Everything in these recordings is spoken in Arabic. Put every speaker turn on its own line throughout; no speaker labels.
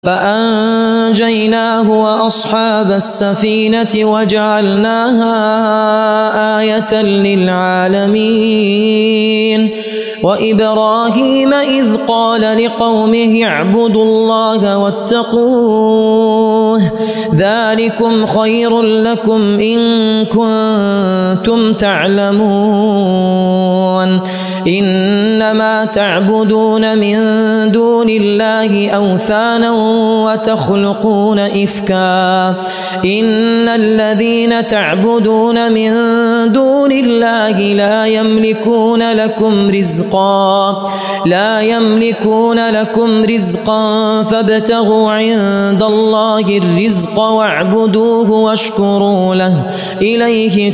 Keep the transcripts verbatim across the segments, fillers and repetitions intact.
فأنجيناه وأصحاب السفينة وجعلناها آية للعالمين. وإبراهيم إذ قال لقومه اعبدوا الله واتقوه ذلكم خير لكم إن كنتم تعلمون. إنما تعبدون من دون الله أوثانا وتخلقون إفكا إن الذين تعبدون من دون الله لا يملكون لكم رزقا لا يملكون لكم رزقا فابتغوا عند الله الرزق واعبدوه واشكروا له إليه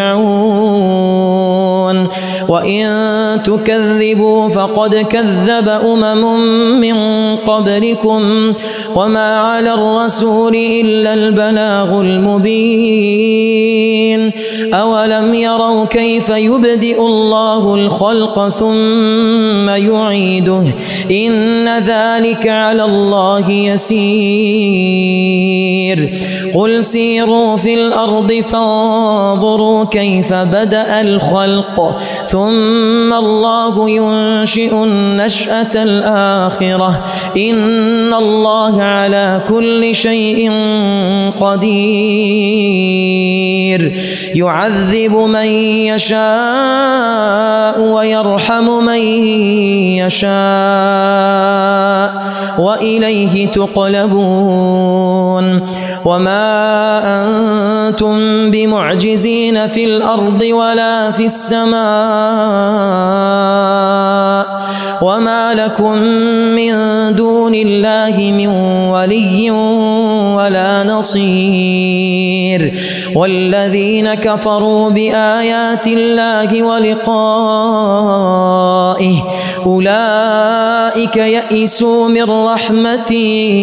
ترجعون. وإن تكذبوا فقد كذب أمم من قبلكم وما على الرسول إلا البلاغ المبين. أولم يروا كيف يبدئ الله الخلق ثم يعيده إن ذلك على الله يسير. قل سيروا في الأرض فانظروا كيف بدأ الخلق ثم الله ينشئ النشأة الآخرة إن الله على كل شيء قدير. يعذب من يشاء ويرحم من يشاء وإليه تقلبون. وما أنتم بمعجزين في الأرض ولا في السماء وما لكم من دون الله من ولي ولا نصير. والذين كفروا بآيات الله ولقائه أولئك يئسوا من رحمتي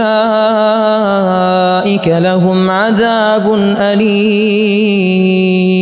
وأولئك لهم عذاب أليم.